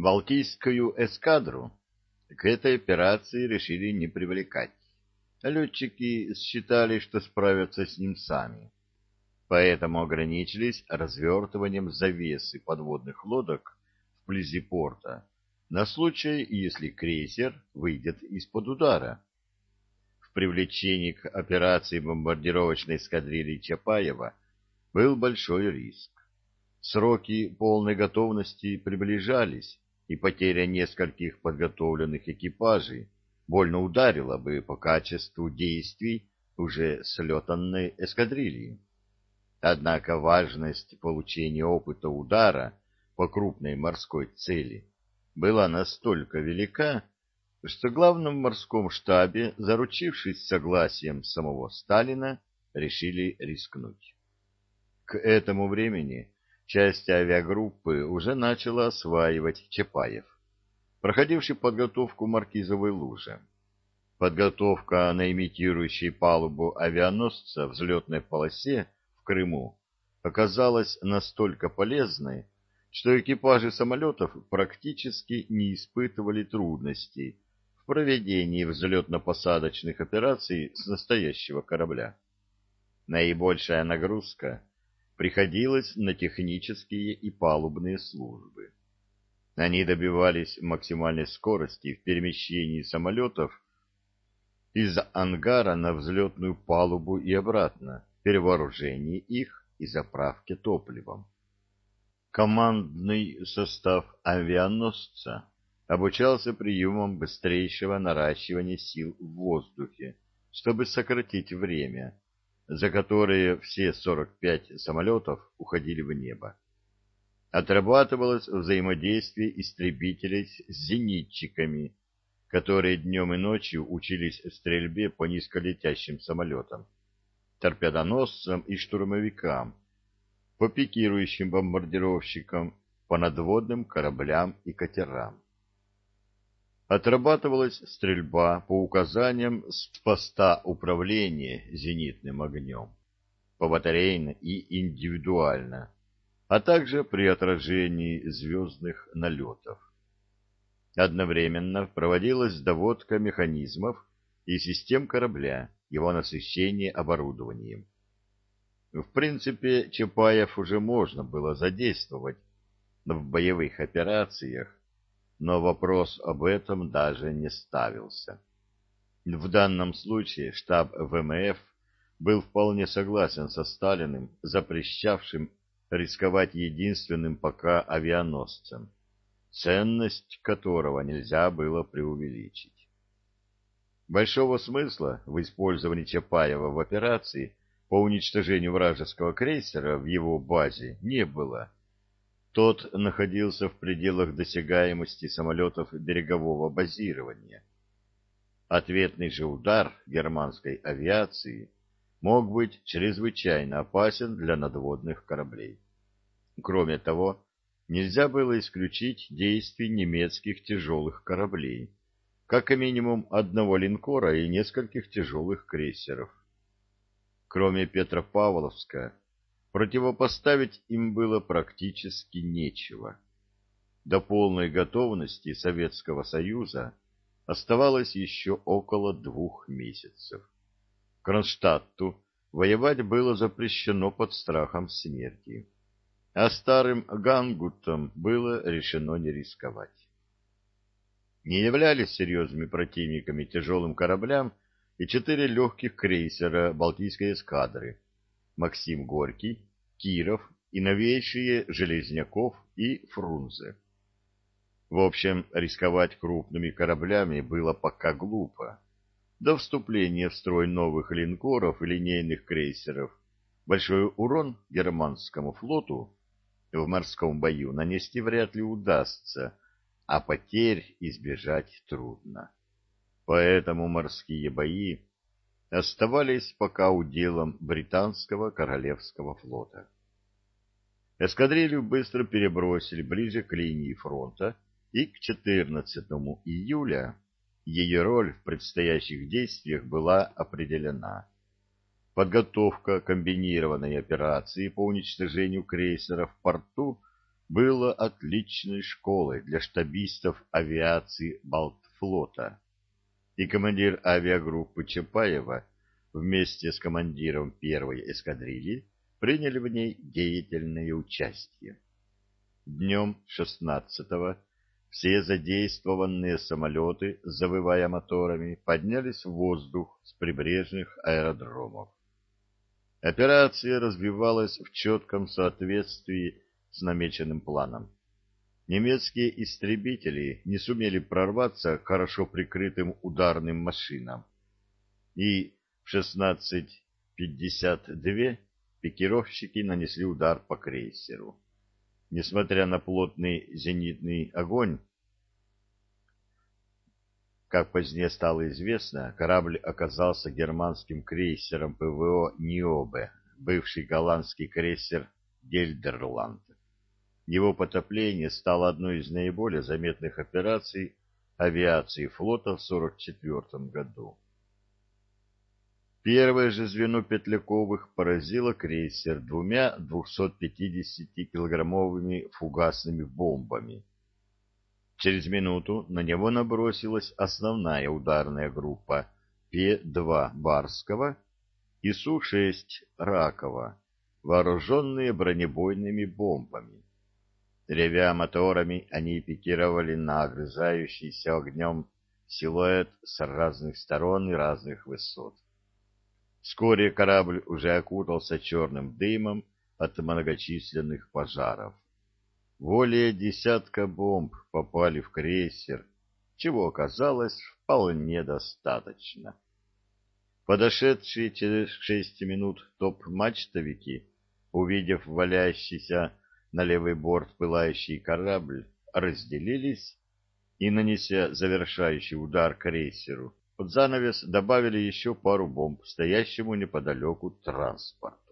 Балтийскую эскадру к этой операции решили не привлекать. Летчики считали, что справятся с ним сами, поэтому ограничились развертыванием завесы подводных лодок вблизи порта на случай, если крейсер выйдет из-под удара. В привлечении к операции бомбардировочной эскадрильи Чапаева был большой риск. Сроки полной готовности приближались, и потеря нескольких подготовленных экипажей больно ударила бы по качеству действий уже слетанной эскадрильи. Однако важность получения опыта удара по крупной морской цели была настолько велика, что в главном морском штабе, заручившись согласием самого Сталина, решили рискнуть. К этому времени часть авиагруппы уже начала осваивать Чапаев, проходивший подготовку в Маркизовой луже. Подготовка на имитирующей палубу авианосца взлетной полосе в Крыму оказалась настолько полезной, что экипажи самолетов практически не испытывали трудностей в проведении взлетно-посадочных операций с настоящего корабля. Наибольшая нагрузка приходилось на технические и палубные службы. Они добивались максимальной скорости в перемещении самолетов из ангара на взлетную палубу и обратно, перевооружении их и заправке топливом. Командный состав авианосца обучался приемам быстрейшего наращивания сил в воздухе, чтобы сократить время, за которые все 45 самолетов уходили в небо. Отрабатывалось взаимодействие истребителей с зенитчиками, которые днем и ночью учились стрельбе по низколетящим самолетам, торпедоносцам и штурмовикам, по пикирующим бомбардировщикам, по надводным кораблям и катерам. Отрабатывалась стрельба по указаниям с поста управления зенитным огнем, побатарейно и индивидуально, а также при отражении звездных налетов. Одновременно проводилась доводка механизмов и систем корабля, его насыщение оборудованием. В принципе, Чапаев уже можно было задействовать в боевых операциях, но вопрос об этом даже не ставился. В данном случае штаб ВМФ был вполне согласен со Сталиным, запрещавшим рисковать единственным пока авианосцем, ценность которого нельзя было преувеличить. Большого смысла в использовании Чапаева в операции по уничтожению вражеского крейсера в его базе не было. Тот находился в пределах досягаемости самолетов берегового базирования. Ответный же удар германской авиации мог быть чрезвычайно опасен для надводных кораблей. Кроме того, нельзя было исключить действий немецких тяжелых кораблей, как минимум одного линкора и нескольких тяжелых крейсеров. Кроме Петропавловска, противопоставить им было практически нечего. До полной готовности Советского Союза оставалось еще около 2 месяцев. Кронштадту воевать было запрещено под страхом смерти, а старым гангутам было решено не рисковать. Не являлись серьезными противниками тяжелым кораблям и 4 легких крейсера Балтийской эскадры: Максим Горький, Киров и новейшие Железняков и Фрунзе. В общем, рисковать крупными кораблями было пока глупо. До вступления в строй новых линкоров и линейных крейсеров большой урон германскому флоту в морском бою нанести вряд ли удастся, а потерь избежать трудно. Поэтому морские бои оставались пока уделом британского королевского флота. Эскадрилью быстро перебросили ближе к линии фронта, и к 14 июля ее роль в предстоящих действиях была определена. Подготовка комбинированной операции по уничтожению крейсера в порту было отличной школой для штабистов авиации Балтфлота, и командир авиагруппы Чапаева вместе с командиром первой эскадрильи приняли в ней деятельное участие. Днем 16-го все задействованные самолеты, завывая моторами, поднялись в воздух с прибрежных аэродромов. Операция развивалась в четком соответствии с намеченным планом. Немецкие истребители не сумели прорваться к хорошо прикрытым ударным машинам, и в 16:52 пикировщики нанесли удар по крейсеру. Несмотря на плотный зенитный огонь, как позднее стало известно, корабль оказался германским крейсером ПВО «Ниобе», бывший голландский крейсер «Гельдерланд». Его потопление стало одной из наиболее заметных операций авиации флота в 1944 году. Первое же звено Петляковых поразило крейсер двумя 250-килограммовыми фугасными бомбами. Через минуту на него набросилась основная ударная группа П-2 Барского и Су-6 Ракова, вооруженные бронебойными бомбами. Ревя моторами, они пикировали на огрызающийся огнем силуэт с разных сторон и разных высот. Вскоре корабль уже окутался черным дымом от многочисленных пожаров. Более десятка бомб попали в крейсер, чего оказалось вполне достаточно. Подошедшие через 6 минут топ-мачтовики, увидев валяющийся на левый борт пылающий корабль, разделились и, нанеся завершающий удар крейсеру, под занавес добавили еще пару бомб стоящему неподалеку транспорту.